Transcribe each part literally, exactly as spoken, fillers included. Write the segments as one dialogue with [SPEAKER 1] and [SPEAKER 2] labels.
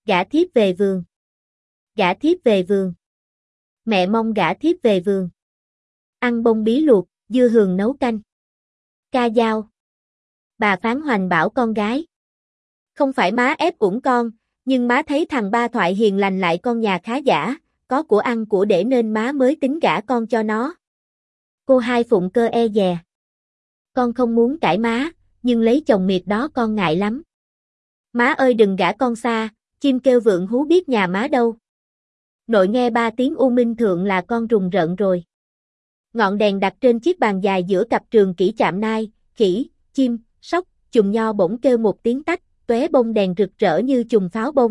[SPEAKER 1] Gả thiếp về vườn. Gả thiếp về vườn. Mẹ mong gả thiếp về vườn. Ăn bông bí luộc, dưa hường nấu canh. Ca dao. Bà Phán Hoành bảo con gái. Không phải má ép uổng con, nhưng má thấy thằng Ba Thoại hiền lành lại con nhà khá giả, có của ăn của để nên má mới tính gả con cho nó. Cô Hai Phụng Cơ e dè. Con không muốn cãi má, nhưng lấy chồng miệt đó con ngại lắm. Má ơi đừng gả con xa, chim kêu vượng hú biết nhà má đâu. Nội nghe ba tiếng U Minh Thượng là con rùng rợn rồi. Ngọn đèn đặt trên chiếc bàn dài giữa cặp trường kỷ chạm nai, khỉ, chim, sóc, chùm nho bỗng kêu một tiếng tách, tóe bông đèn rực rỡ như chùm pháo bông.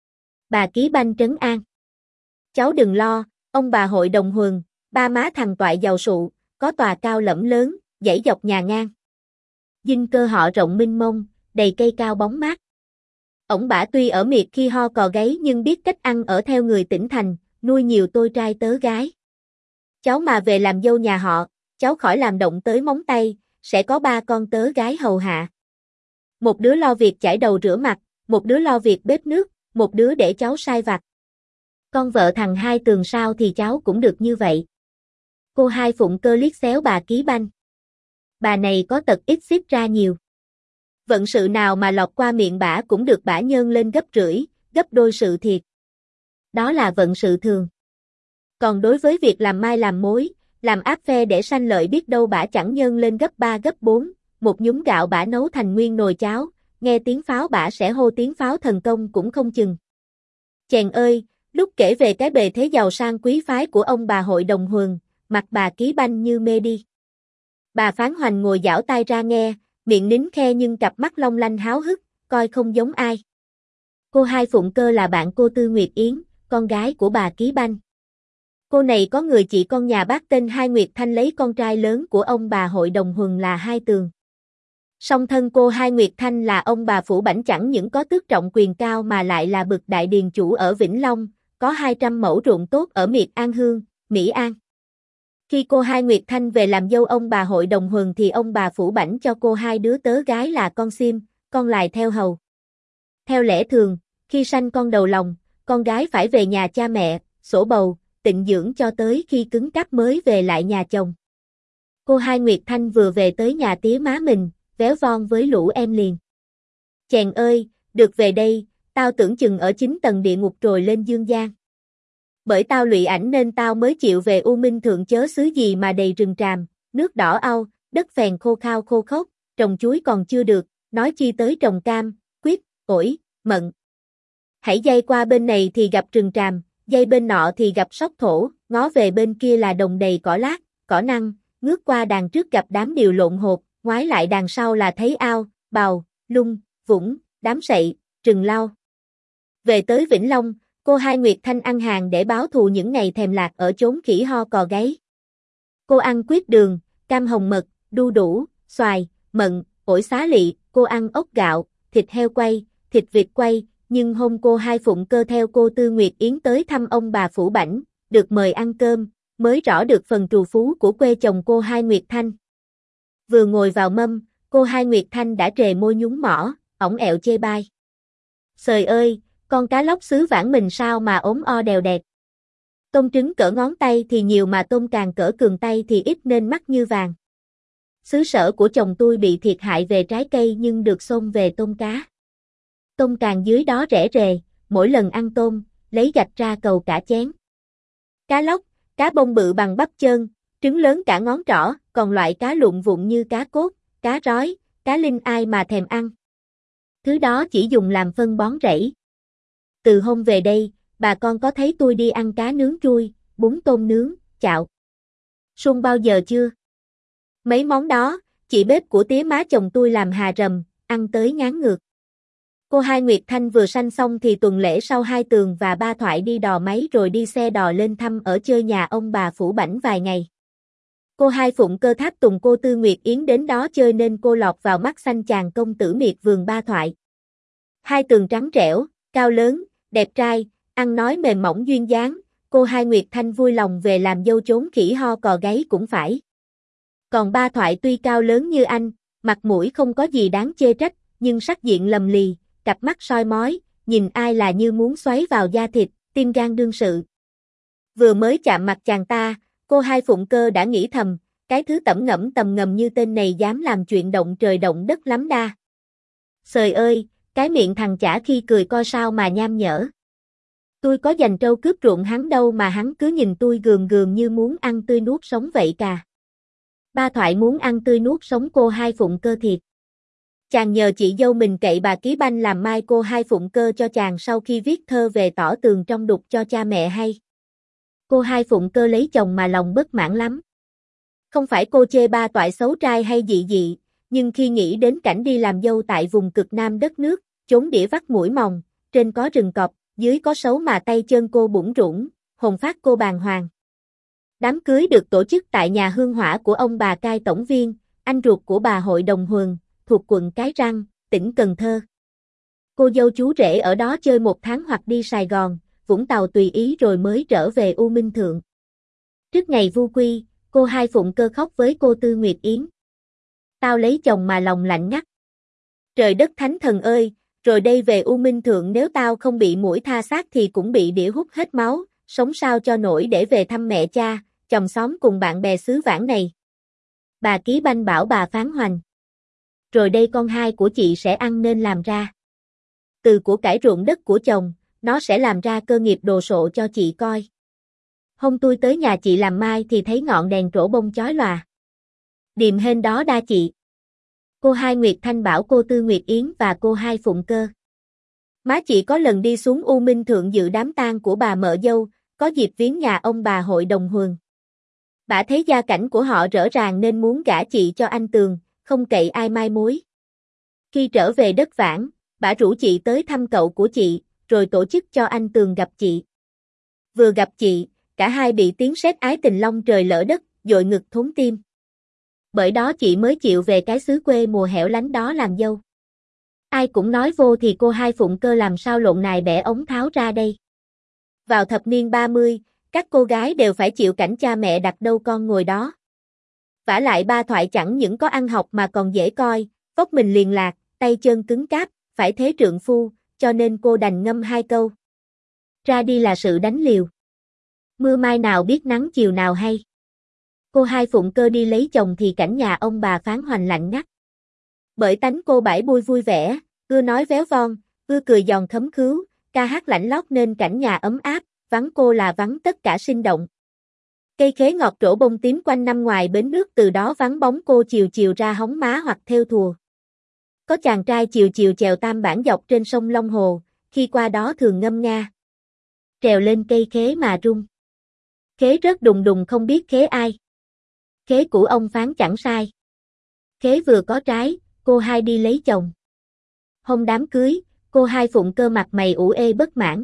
[SPEAKER 1] Bà Ký Banh trấn an. Cháu đừng lo, ông bà hội đồng Huần, ba má thằng Toại giàu sụ, có tòa cao lẫm lớn, dãy dọc nhà ngang. Dinh cơ họ rộng mênh mông, đầy cây cao bóng mát. Ổng bả tuy ở miệt khi ho cò gáy nhưng biết cách ăn ở theo người tỉnh thành, nuôi nhiều tôi trai tớ gái. Cháu mà về làm dâu nhà họ, cháu khỏi làm động tới móng tay, sẽ có ba con tớ gái hầu hạ. Một đứa lo việc chải đầu rửa mặt, một đứa lo việc bếp nước, một đứa để cháu sai vặt. Con vợ thằng Hai Tường sao thì cháu cũng được như vậy. Cô Hai Phụng Cơ liếc xéo bà Ký Banh. Bà này có tật ít xíp ra nhiều. Vận sự nào mà lọt qua miệng bả cũng được bả nhân lên gấp rưỡi, gấp đôi sự thiệt. Đó là vận sự thường. Còn đối với việc làm mai làm mối, làm áp phe để sanh lợi biết đâu bả chẳng nhân lên gấp ba gấp bốn, một nhúm gạo bả nấu thành nguyên nồi cháo, nghe tiếng pháo bả sẽ hô tiếng pháo thần công cũng không chừng. Chèn ơi, lúc kể về cái bề thế giàu sang quý phái của ông bà hội đồng Huần, mặt bà Ký Banh như mê đi. Bà Phán Hoành ngồi giảo tai ra nghe, miệng nín khe nhưng cặp mắt long lanh háo hức, coi không giống ai. Cô Hai Phụng Cơ là bạn cô Tư Nguyệt Yến, con gái của bà Ký Banh. Cô này có người chị con nhà bác tên Hai Nguyệt Thanh lấy con trai lớn của ông bà hội đồng Huần là Hai Tường. Song thân cô Hai Nguyệt Thanh là ông bà Phủ Bảnh chẳng những có tước trọng quyền cao mà lại là bậc đại điền chủ ở Vĩnh Long, có hai trăm mẫu ruộng tốt ở miệt An Hương, Mỹ An. Khi cô Hai Nguyệt Thanh về làm dâu ông bà hội đồng Huần thì ông bà Phủ Bảnh cho cô hai đứa tớ gái là con sim, con lài theo hầu. Theo lẽ thường, khi sanh con đầu lòng, con gái phải về nhà cha mẹ, sổ bầu, tịnh dưỡng cho tới khi cứng cáp mới về lại nhà chồng. Cô Hai Nguyệt Thanh vừa về tới nhà tía má mình, véo von với lũ em liền. Chèn ơi, được về đây, tao tưởng chừng ở chín tầng địa ngục rồi lên dương gian. Bởi tao lụy ảnh nên tao mới chịu về U Minh Thượng chớ xứ gì mà đầy rừng tràm, nước đỏ au, đất phèn khô khao khô khốc, trồng chuối còn chưa được, nói chi tới trồng cam, quýt, ổi, mận. Hãy dây qua bên này thì gặp rừng tràm, dây bên nọ thì gặp sóc thổ, ngó về bên kia là đồng đầy cỏ lát, cỏ năng, ngước qua đàn trước gặp đám điều lộn hột, ngoái lại đằng sau là thấy ao, bào, lung, vũng, đám sậy, rừng lau. Về tới Vĩnh Long, cô Hai Nguyệt Thanh ăn hàng để báo thù những ngày thèm lạc ở chốn khỉ ho cò gáy. Cô ăn quýt đường, cam hồng mật, đu đủ, xoài, mận, ổi xá lị, cô ăn ốc gạo, thịt heo quay, thịt vịt quay, nhưng hôm cô Hai Phụng Cơ theo cô Tư Nguyệt Yến tới thăm ông bà Phủ Bảnh, được mời ăn cơm, mới rõ được phần trù phú của quê chồng cô Hai Nguyệt Thanh. Vừa ngồi vào mâm, cô Hai Nguyệt Thanh đã trề môi nhúng mỏ, ổng ẹo chê bai. Trời ơi, con cá lóc xứ Vãn mình sao mà ốm o đèo đẹp. Tôm trứng cỡ ngón tay thì nhiều mà tôm càng cỡ cường tay thì ít nên mắc như vàng. Xứ sở của chồng tôi bị thiệt hại về trái cây nhưng được xôm về tôm cá. Tôm càng dưới đó rẻ rề, mỗi lần ăn tôm, lấy gạch ra cầu cả chén. Cá lóc, cá bông bự bằng bắp chân, trứng lớn cả ngón trỏ, còn loại cá lụng vụn như cá cốt, cá rói, cá linh ai mà thèm ăn. Thứ đó chỉ dùng làm phân bón rẫy. Từ hôm về đây, bà con có thấy tôi đi ăn cá nướng trui, bún tôm nướng, chạo sung bao giờ chưa? Mấy món đó, chị bếp của tía má chồng tôi làm hà rầm, ăn tới ngán ngược. Cô Hai Nguyệt Thanh vừa sanh xong thì tuần lễ sau Hai Tường và Ba Thoại đi đò máy rồi đi xe đò lên thăm ở chơi nhà ông bà Phủ Bảnh vài ngày. Cô Hai Phụng Cơ tháp tùng cô Tư Nguyệt Yến đến đó chơi nên cô lọt vào mắt xanh chàng công tử miệt vườn Ba Thoại. Hai Tường trắng trẻo, cao lớn, đẹp trai, ăn nói mềm mỏng duyên dáng, cô Hai Nguyệt Thanh vui lòng về làm dâu chốn khỉ ho cò gáy cũng phải. Còn Ba Thoại tuy cao lớn như anh, mặt mũi không có gì đáng chê trách, nhưng sắc diện lầm lì, cặp mắt soi mói, nhìn ai là như muốn xoáy vào da thịt, tim gan đương sự. Vừa mới chạm mặt chàng ta, cô Hai Phụng Cơ đã nghĩ thầm, cái thứ tẩm ngẫm tầm ngầm như tên này dám làm chuyện động trời động đất lắm đa. Trời ơi, cái miệng thằng chả khi cười coi sao mà nham nhở. Tôi có giành trâu cướp ruộng hắn đâu mà hắn cứ nhìn tôi gườm gườm như muốn ăn tươi nuốt sống vậy cà. Ba Thoại muốn ăn tươi nuốt sống cô Hai Phụng Cơ thiệt. Chàng nhờ chị dâu mình cậy bà Ký Banh làm mai cô Hai Phụng Cơ cho chàng sau khi viết thơ về tỏ tường trong đục cho cha mẹ hay. Cô Hai Phụng Cơ lấy chồng mà lòng bất mãn lắm. Không phải cô chê Ba Toại xấu trai hay dị dị, nhưng khi nghĩ đến cảnh đi làm dâu tại vùng cực nam đất nước, chốn đĩa vắt mũi mòng, trên có rừng cọp, dưới có sấu mà tay chân cô bủn rủn, hồn phát cô bàng hoàng. Đám cưới được tổ chức tại nhà hương hỏa của ông bà Cai Tổng Viên, anh ruột của bà Hội Đồng Huần, thuộc quận Cái Răng, tỉnh Cần Thơ. Cô dâu chú rể ở đó chơi một tháng hoặc đi Sài Gòn, Vũng Tàu tùy ý rồi mới trở về U Minh Thượng. Trước ngày vu quy, cô Hai Phụng Cơ khóc với cô Tư Nguyệt Yến. Tao lấy chồng mà lòng lạnh ngắt. Trời đất thánh thần ơi, rồi đây về U Minh Thượng nếu tao không bị muỗi tha xác thì cũng bị đĩa hút hết máu, sống sao cho nổi để về thăm mẹ cha, chồng xóm cùng bạn bè xứ Vãng này. Bà Ký Banh bảo bà Phán Hoành. Rồi đây con hai của chị sẽ ăn nên làm ra. Từ của cải ruộng đất của chồng, nó sẽ làm ra cơ nghiệp đồ sộ cho chị coi. Hôm tôi tới nhà chị làm mai thì thấy ngọn đèn trổ bông chói lòa. Điềm hên đó đa chị. Cô Hai Nguyệt Thanh bảo cô Tư Nguyệt Yến và cô Hai Phụng Cơ. Má chị có lần đi xuống U Minh Thượng dự đám tang của bà mợ dâu, có dịp viếng nhà ông bà Hội Đồng Huần. Bả thấy gia cảnh của họ rõ ràng nên muốn gả chị cho anh Tường, không cậy ai mai mối. Khi trở về đất Vãng, bả rủ chị tới thăm cậu của chị, rồi tổ chức cho anh Tường gặp chị. Vừa gặp chị, cả hai bị tiếng sét ái tình long trời lỡ đất, dội ngực thốn tim. Bởi đó chị mới chịu về cái xứ quê mùa hẻo lánh đó làm dâu. Ai cũng nói vô thì cô Hai Phụng Cơ làm sao lộn nài bẻ ống tháo ra đây. Vào thập niên ba mươi, các cô gái đều phải chịu cảnh cha mẹ đặt đâu con ngồi đó. Vả lại Ba Thoại chẳng những có ăn học mà còn dễ coi, vóc mình liền lạc, tay chân cứng cáp, phải thế trượng phu, cho nên cô đành ngâm hai câu. Ra đi là sự đánh liều. Mưa mai nào biết nắng chiều nào hay. Cô Hai Phụng Cơ đi lấy chồng thì cảnh nhà ông bà Phán Hoành lạnh ngắt. Bởi tánh cô bãi bui vui vẻ, ưa nói véo von, ưa cười giòn khấm khứu, ca hát lạnh lót nên cảnh nhà ấm áp, vắng cô là vắng tất cả sinh động. Cây khế ngọt trổ bông tím quanh năm ngoài bến nước từ đó vắng bóng cô chiều chiều ra hóng má hoặc theo thùa. Có chàng trai chiều chiều chèo tam bản dọc trên sông Long Hồ, khi qua đó thường ngâm nga. Trèo lên cây khế mà rung. Khế rớt đùng đùng không biết khế ai. Khế của ông Phán chẳng sai. Khế vừa có trái, cô hai đi lấy chồng. Hôm đám cưới, cô Hai Phụng Cơ mặt mày ủ ê bất mãn.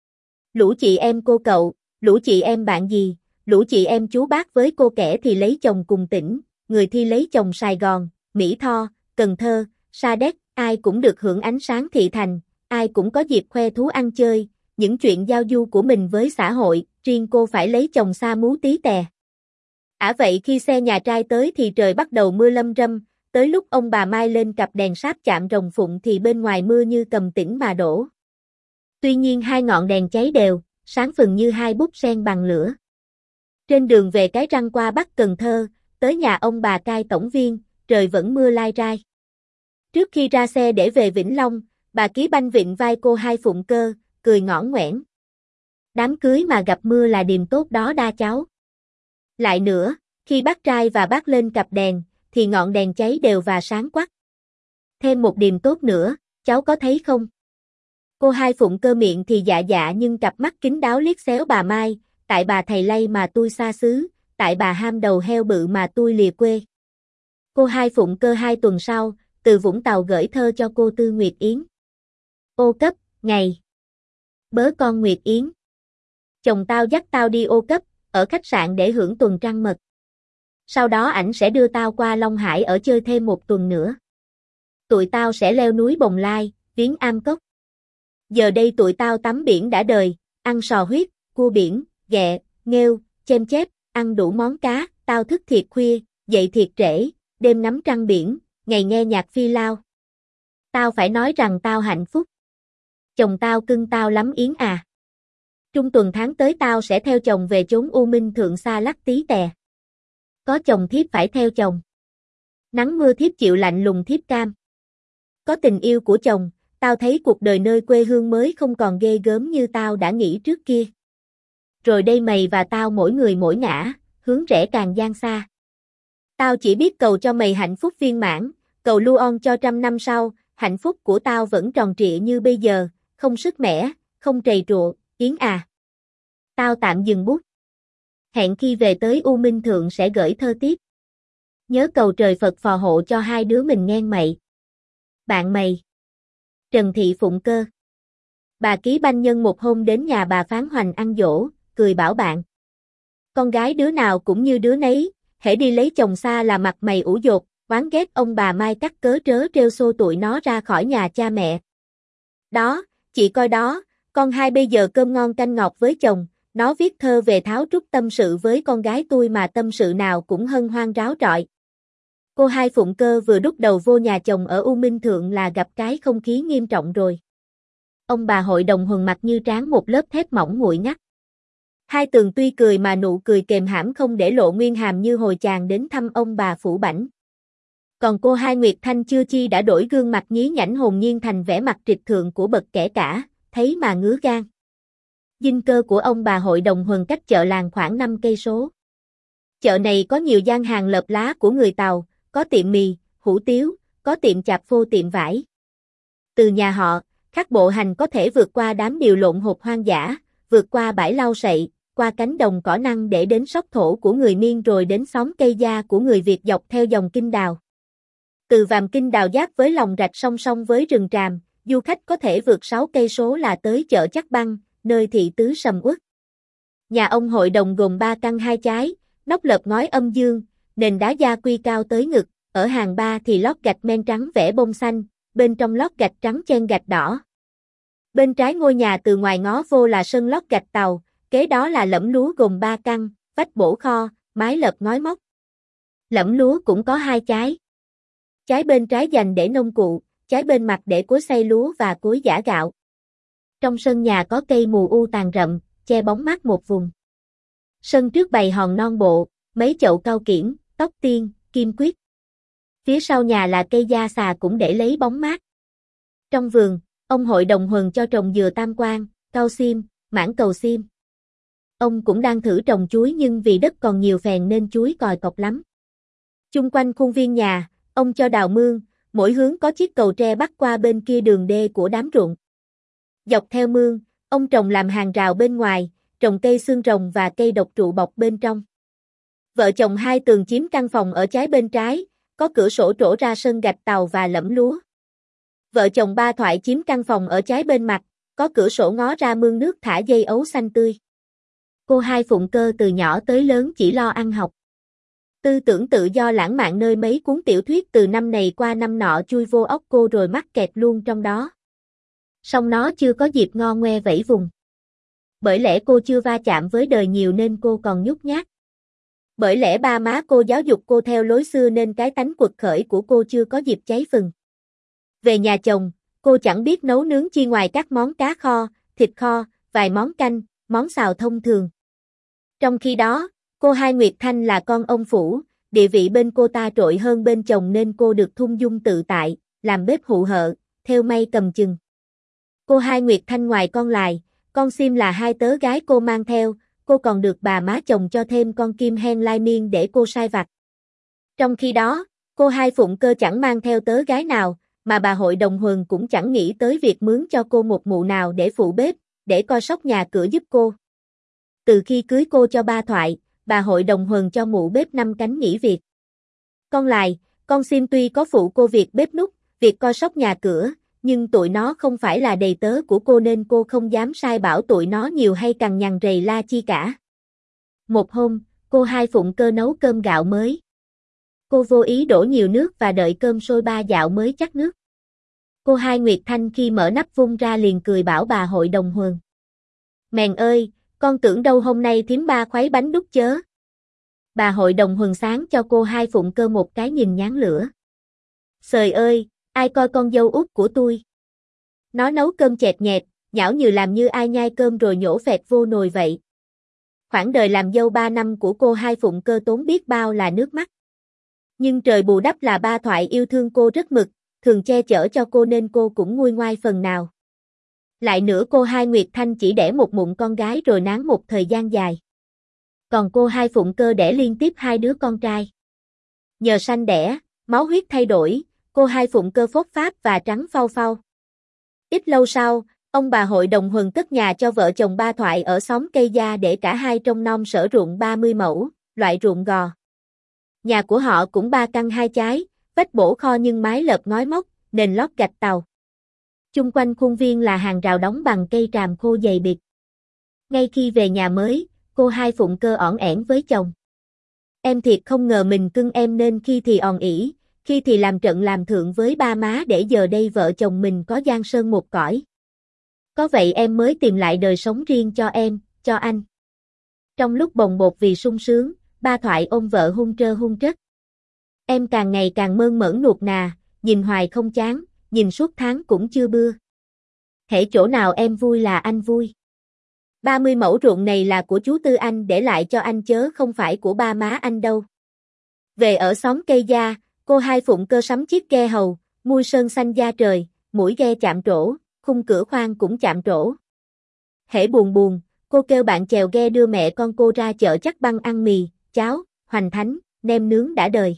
[SPEAKER 1] Lũ chị em cô cậu, lũ chị em bạn gì, lũ chị em chú bác với cô kẻ thì lấy chồng cùng tỉnh, người thi lấy chồng Sài Gòn, Mỹ Tho, Cần Thơ, Sa Đéc, ai cũng được hưởng ánh sáng thị thành, ai cũng có dịp khoe thú ăn chơi, những chuyện giao du của mình với xã hội, riêng cô phải lấy chồng xa mú tí tè. Ả vậy khi xe nhà trai tới thì trời bắt đầu mưa lâm râm, tới lúc ông bà Mai lên cặp đèn sáp chạm rồng phụng thì bên ngoài mưa như cầm tĩnh mà đổ. Tuy nhiên hai ngọn đèn cháy đều, sáng phừng như hai búp sen bằng lửa. Trên đường về Cái Răng qua Bắc Cần Thơ, tới nhà ông bà Cai Tổng Viên, trời vẫn mưa lai rai. Trước khi ra xe để về Vĩnh Long, bà Ký Banh vịn vai cô Hai Phụng Cơ, cười ngõn ngoẻn. Đám cưới mà gặp mưa là điềm tốt đó đa cháu. Lại nữa, khi bác trai và bác lên cặp đèn, thì ngọn đèn cháy đều và sáng quắc. Thêm một điềm tốt nữa, cháu có thấy không? Cô Hai Phụng Cơ miệng thì dạ dạ nhưng cặp mắt kín đáo liếc xéo bà Mai, tại bà thầy lay mà tôi xa xứ, tại bà ham đầu heo bự mà tôi lìa quê. Cô Hai Phụng Cơ hai tuần sau, từ Vũng Tàu gửi thơ cho cô Tư Nguyệt Yến. Ô cấp, ngày. Bớ con Nguyệt Yến. Chồng tao dắt tao đi ô cấp, ở khách sạn để hưởng tuần trăng mật. Sau đó ảnh sẽ đưa tao qua Long Hải ở chơi thêm một tuần nữa. Tụi tao sẽ leo núi Bồng Lai, viếng Am Cốc. Giờ đây tụi tao tắm biển đã đời, ăn sò huyết, cua biển, ghẹ, nghêu, chêm chép, ăn đủ món cá, tao thức thiệt khuya, dậy thiệt trễ, đêm ngắm trăng biển, ngày nghe nhạc phi lao. Tao phải nói rằng tao hạnh phúc. Chồng tao cưng tao lắm Yến à. Trung tuần tháng tới tao sẽ theo chồng về chốn U Minh Thượng xa lắc tí tè. Có chồng thiếp phải theo chồng. Nắng mưa thiếp chịu lạnh lùng thiếp cam. Có tình yêu của chồng, tao thấy cuộc đời nơi quê hương mới không còn ghê gớm như tao đã nghĩ trước kia. Rồi đây mày và tao mỗi người mỗi ngã, hướng rẽ càng gian xa. Tao chỉ biết cầu cho mày hạnh phúc viên mãn, cầu lưu on cho trăm năm sau, hạnh phúc của tao vẫn tròn trịa như bây giờ, không sức mẻ, không trầy trụa, Yến à. Tao tạm dừng bút. Hẹn khi về tới U Minh Thượng sẽ gửi thơ tiếp. Nhớ cầu trời Phật phò hộ cho hai đứa mình nghe mày. Bạn mày. Trần Thị Phụng Cơ. Bà ký banh nhân một hôm đến nhà bà Phán Hoành ăn dỗ, cười bảo bạn. Con gái đứa nào cũng như đứa nấy, hễ đi lấy chồng xa là mặt mày ủ dột, oán ghét ông bà mai cắt cớ trớ trêu xô tụi nó ra khỏi nhà cha mẹ. Đó, chị coi đó, con hai bây giờ cơm ngon canh ngọt với chồng, nó viết thơ về tháo trút tâm sự với con gái tôi mà tâm sự nào cũng hân hoan ráo rọi. Cô hai Phụng Cơ vừa đút đầu vô nhà chồng ở U Minh Thượng là gặp cái không khí nghiêm trọng rồi. Ông bà hội đồng Huần mặt như tráng một lớp thép mỏng nguội ngắt. Hai Tường tuy cười mà nụ cười kềm hãm không để lộ nguyên hàm như hồi chàng đến thăm ông bà phủ bảnh. Còn cô hai Nguyệt Thanh chưa chi đã đổi gương mặt nhí nhảnh hồn nhiên thành vẻ mặt trịch thượng của bậc kẻ cả, thấy mà ngứa gan. Dinh cơ của ông bà hội đồng Huần cách chợ làng khoảng năm cây số. Chợ này có nhiều gian hàng lợp lá của người Tàu, có tiệm mì, hủ tiếu, có tiệm chạp phô tiệm vải. Từ nhà họ, khách bộ hành có thể vượt qua đám điều lộn hộp hoang dã, vượt qua bãi lau sậy, qua cánh đồng cỏ năng để đến sóc thổ của người Miên rồi đến xóm cây gia của người Việt dọc theo dòng Kinh Đào. Từ Vàm Kinh Đào giáp với lòng rạch song song với rừng tràm, du khách có thể vượt sáu cây số là tới chợ Chắc Băng, nơi thị tứ sầm uất. Nhà ông hội đồng gồm ba căn hai chái, nóc lợp ngói âm dương, nền đá gia quy cao tới ngực, ở hàng ba thì lót gạch men trắng vẽ bông xanh, bên trong lót gạch trắng chen gạch đỏ. Bên trái ngôi nhà từ ngoài ngó vô là sân lót gạch Tàu, kế đó là lẫm lúa gồm ba căn, vách bổ kho, mái lợp ngói móc. Lẫm lúa cũng có hai chái. Chái bên trái dành để nông cụ, chái bên mặt để cối xay lúa và cối giã gạo. Trong sân nhà có cây mù u tàn rậm, che bóng mát một vùng. Sân trước bày hòn non bộ, mấy chậu cau kiển, tóc tiên, kim quyết. Phía sau nhà là cây gia xà cũng để lấy bóng mát. Trong vườn, ông hội đồng Huần cho trồng dừa tam quan, cau sim, mãng cầu sim. Ông cũng đang thử trồng chuối nhưng vì đất còn nhiều phèn nên chuối còi cọc lắm. Chung quanh khuôn viên nhà, ông cho đào mương, mỗi hướng có chiếc cầu tre bắc qua bên kia đường đê của đám ruộng. Dọc theo mương, ông trồng làm hàng rào bên ngoài, trồng cây xương rồng và cây độc trụ bọc bên trong. Vợ chồng hai Tường chiếm căn phòng ở trái bên trái, có cửa sổ trổ ra sân gạch Tàu và lẫm lúa. Vợ chồng ba Thoại chiếm căn phòng ở trái bên mặt, có cửa sổ ngó ra mương nước thả dây ấu xanh tươi. Cô hai Phụng Cơ từ nhỏ tới lớn chỉ lo ăn học. Tư tưởng tự do lãng mạn nơi mấy cuốn tiểu thuyết từ năm này qua năm nọ chui vô óc cô rồi mắc kẹt luôn trong đó. Song nó chưa có dịp ngo ngoe vẫy vùng. Bởi lẽ cô chưa va chạm với đời nhiều nên cô còn nhút nhát. Bởi lẽ ba má cô giáo dục cô theo lối xưa nên cái tánh quật khởi của cô chưa có dịp cháy phừng. Về nhà chồng, cô chẳng biết nấu nướng chi ngoài các món cá kho, thịt kho, vài món canh, món xào thông thường. Trong khi đó, cô hai Nguyệt Thanh là con ông phủ, địa vị bên cô ta trội hơn bên chồng nên cô được thung dung tự tại, làm bếp hụ hợ, thêu may cầm chừng. Cô hai Nguyệt Thanh ngoài con lài, con sim là hai tớ gái cô mang theo, cô còn được bà má chồng cho thêm con kim hen lai miên để cô sai vặt. Trong khi đó, cô hai Phụng Cơ chẳng mang theo tớ gái nào, mà bà hội đồng Huần cũng chẳng nghĩ tới việc mướn cho cô một mụ nào để phụ bếp, để coi sóc nhà cửa giúp cô. Từ khi cưới cô cho ba Thoại, bà hội đồng Huần cho mụ bếp năm cánh nghỉ việc. Con lài, con sim tuy có phụ cô việc bếp núc, việc coi sóc nhà cửa, nhưng tụi nó không phải là đầy tớ của cô nên cô không dám sai bảo tụi nó nhiều hay cằn nhằn rầy la chi cả. Một hôm, cô hai Phụng Cơ nấu cơm gạo mới. Cô vô ý đổ nhiều nước và đợi cơm sôi ba dạo mới chắc nước. Cô hai Nguyệt Thanh khi mở nắp vung ra liền cười bảo bà hội đồng Huần. Mèn ơi, con tưởng đâu hôm nay thím ba khuấy bánh đúc chớ. Bà hội đồng Huần sáng cho cô hai Phụng Cơ một cái nhìn nhán lửa. Trời ơi, ai coi con dâu út của tôi. Nó nấu cơm chẹt nhẹt, nhão như làm như ai nhai cơm rồi nhổ phẹt vô nồi vậy. Khoảng đời làm dâu ba năm của cô Hai Phụng Cơ tốn biết bao là nước mắt. Nhưng trời bù đắp là ba Thoại yêu thương cô rất mực, thường che chở cho cô nên cô cũng nguôi ngoai phần nào. Lại nữa cô Hai Nguyệt Thanh chỉ đẻ một mụn con gái rồi nán một thời gian dài. Còn cô Hai Phụng Cơ đẻ liên tiếp hai đứa con trai. Nhờ sanh đẻ, máu huyết thay đổi, cô Hai Phụng Cơ phốt pháp và trắng phau phau. Ít lâu sau, ông bà hội đồng Huần cất nhà cho vợ chồng ba Thoại ở xóm Cây Gia để cả hai trông nom sở ruộng ba mươi mẫu, loại ruộng gò. Nhà của họ cũng ba căn hai chái, vách bổ kho nhưng mái lợp ngói mốc, nền lót gạch tàu. Chung quanh khuôn viên là hàng rào đóng bằng cây tràm khô dày bịt. Ngay khi về nhà mới, cô Hai Phụng Cơ ỏn ẻn với chồng. Em thiệt không ngờ mình cưng em nên khi thì òn ỉ, khi thì làm trận làm thượng với ba má để giờ đây vợ chồng mình có giang sơn một cõi. Có vậy em mới tìm lại đời sống riêng cho em, cho anh. Trong lúc bồng bột vì sung sướng, ba Thoại ôm vợ hung trơ hung trất. Em càng ngày càng mơn mởn nuột nà, nhìn hoài không chán, nhìn suốt tháng cũng chưa bưa. Hễ chỗ nào em vui là anh vui. ba mươi mẫu ruộng này là của chú Tư Anh để lại cho anh chớ không phải của ba má anh đâu. Về ở xóm Cây Gia, cô Hai Phụng Cơ sắm chiếc ghe hầu, mui sơn xanh da trời, mũi ghe chạm trổ, khung cửa khoang cũng chạm trổ. Hễ buồn buồn, cô kêu bạn chèo ghe đưa mẹ con cô ra chợ Chắc Băng ăn mì, cháo, hoành thánh, nem nướng đã đời.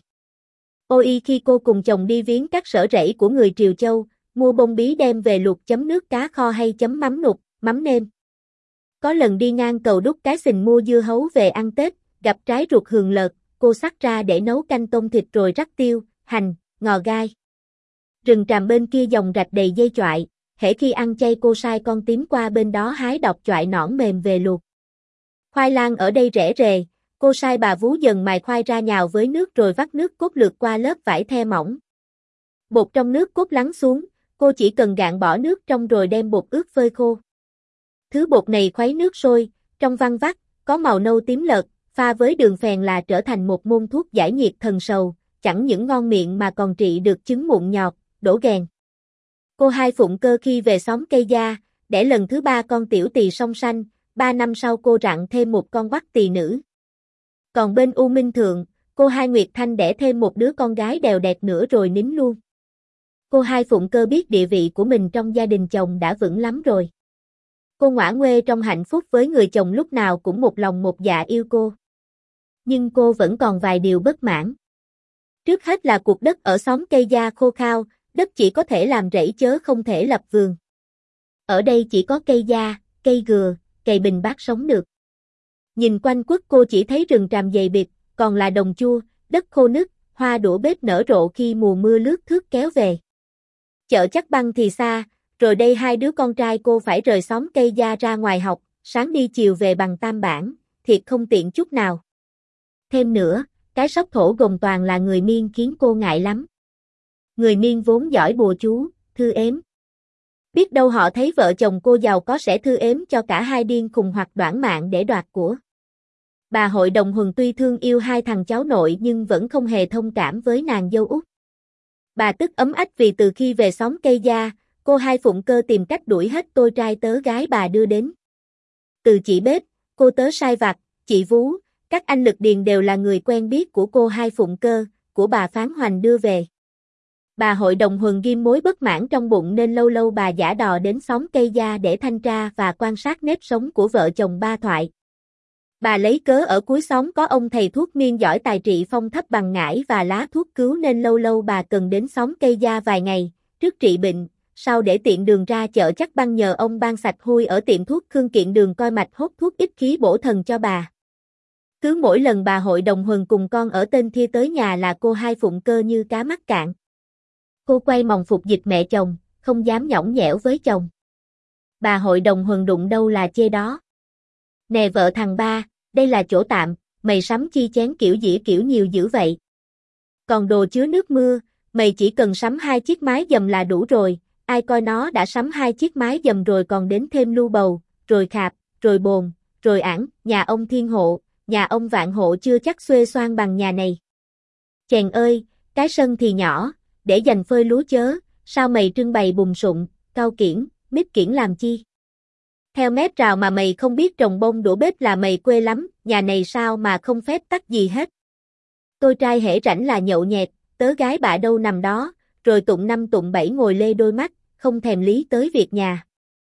[SPEAKER 1] Ôi khi cô cùng chồng đi viếng các sở rẫy của người Triều Châu, mua bông bí đem về luộc chấm nước cá kho hay chấm mắm nục, mắm nêm. Có lần đi ngang cầu Đúc Cái Xình mua dưa hấu về ăn Tết, gặp trái ruột hường lợt, cô xắt ra để nấu canh tôm thịt rồi rắc tiêu, hành, ngò gai. Rừng tràm bên kia dòng rạch đầy dây choại, hễ khi ăn chay cô sai con tím qua bên đó hái đọt choại nõn mềm về luộc. Khoai lang ở đây rẻ rề, cô sai bà vú dần mài khoai ra nhào với nước rồi vắt nước cốt lượt qua lớp vải the mỏng. Bột trong nước cốt lắng xuống, cô chỉ cần gạn bỏ nước trong rồi đem bột ướt phơi khô. Thứ bột này khuấy nước sôi, trong văng vắt, có màu nâu tím lợt, pha với đường phèn là trở thành một môn thuốc giải nhiệt thần sầu, chẳng những ngon miệng mà còn trị được chứng mụn nhọt, đổ ghèn. Cô Hai Phụng Cơ khi về xóm Cây Gia, đẻ lần thứ ba con tiểu tỳ song sanh, ba năm sau cô rặn thêm một con quắc tỳ nữ. Còn bên U Minh Thượng, cô Hai Nguyệt Thanh đẻ thêm một đứa con gái đèo đẹp nữa rồi nín luôn. Cô Hai Phụng Cơ biết địa vị của mình trong gia đình chồng đã vững lắm rồi. Cô ngõa nguê trong hạnh phúc với người chồng lúc nào cũng một lòng một dạ yêu cô. Nhưng cô vẫn còn vài điều bất mãn. Trước hết là cuộc đất ở xóm Cây Gia khô khao, đất chỉ có thể làm rẫy chớ không thể lập vườn. Ở đây chỉ có cây gia, cây gừa, cây bình bát sống được. Nhìn quanh quất cô chỉ thấy rừng tràm dày biệt, còn là đồng chua, đất khô nứt, hoa đũa bếp nở rộ khi mùa mưa lướt thước kéo về. Chợ Chắc Băng thì xa, rồi đây hai đứa con trai cô phải rời xóm Cây Gia ra ngoài học, sáng đi chiều về bằng tam bản, thiệt không tiện chút nào. Thêm nữa, cái sóc thổ gồm toàn là người Miên khiến cô ngại lắm. Người Miên vốn giỏi bùa chú, thư ếm. Biết đâu họ thấy vợ chồng cô giàu có sẽ thư ếm cho cả hai điên khùng hoặc đoản mạng để đoạt của. Bà hội đồng Huần tuy thương yêu hai thằng cháu nội nhưng vẫn không hề thông cảm với nàng dâu út. Bà tức ấm ách vì từ khi về xóm Cây Gia, cô Hai Phụng Cơ tìm cách đuổi hết tôi trai tớ gái bà đưa đến. Từ chị bếp, cô tớ sai vặt, chị vú, các anh lực điền đều là người quen biết của cô Hai Phụng Cơ, của bà Phán Hoành đưa về. Bà hội đồng Huần ghim mối bất mãn trong bụng nên lâu lâu bà giả đò đến xóm Cây Gia để thanh tra và quan sát nếp sống của vợ chồng ba Thoại. Bà lấy cớ ở cuối xóm có ông thầy thuốc Miên giỏi tài trị phong thấp bằng ngải và lá thuốc cứu nên lâu lâu bà cần đến xóm Cây Gia vài ngày, trước trị bệnh, sau để tiện đường ra chợ Chắc Băng nhờ ông ban sạch hui ở tiệm thuốc Khương Kiện Đường coi mạch hốt thuốc ít khí bổ thần cho bà. Cứ mỗi lần bà hội đồng Huần cùng con ở tên Thia tới nhà là cô Hai Phụng Cơ như cá mắc cạn. Cô quay mòng phục dịch mẹ chồng, không dám nhõng nhẽo với chồng. Bà hội đồng Huần đụng đâu là chê đó. Nè vợ thằng ba, đây là chỗ tạm, mày sắm chi chén kiểu dĩa kiểu nhiều dữ vậy. Còn đồ chứa nước mưa, mày chỉ cần sắm hai chiếc mái dầm là đủ rồi, ai coi nó đã sắm hai chiếc mái dầm rồi còn đến thêm lu bầu, rồi khạp, rồi bồn, rồi ẵng, nhà ông Thiên Hộ, nhà ông Vạn Hộ chưa chắc xuê xoan bằng nhà này. Chèn ơi, cái sân thì nhỏ, để dành phơi lúa chớ, sao mày trưng bày bùm sụng, Cao Kiển, Mít Kiển làm chi? Theo mép rào mà mày không biết trồng bông đũa bếp là mày quê lắm, nhà này sao mà không phép tắc gì hết. Tôi trai hễ rảnh là nhậu nhẹt, tớ gái bạ đâu nằm đó, rồi tụng năm tụng bảy ngồi lê đôi mắt, không thèm lý tới việc nhà.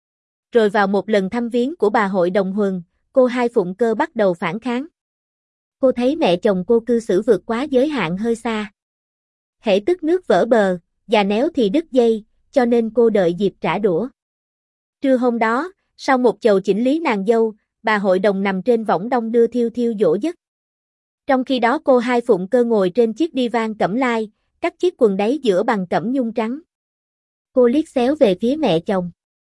[SPEAKER 1] Rồi vào một lần thăm viếng của bà hội đồng Huần, cô Hai Phụng Cơ bắt đầu phản kháng. Cô thấy mẹ chồng cô cư xử vượt quá giới hạn hơi xa. Hễ tức nước vỡ bờ, già néo thì đứt dây, cho nên cô đợi dịp trả đũa. Trưa hôm đó, sau một chầu chỉnh lý nàng dâu, bà hội đồng nằm trên võng đông đưa thiêu thiêu dỗ giấc. Trong khi đó cô Hai Phụng Cơ ngồi trên chiếc divan cẩm lai, cắt chiếc quần đáy giữa bằng cẩm nhung trắng. Cô liếc xéo về phía mẹ chồng.